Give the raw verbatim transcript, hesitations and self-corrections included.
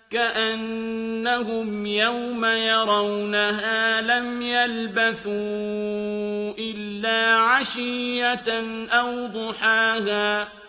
كأنهم يوم يرونها لم يلبثوا إلا عشية أو ضحاها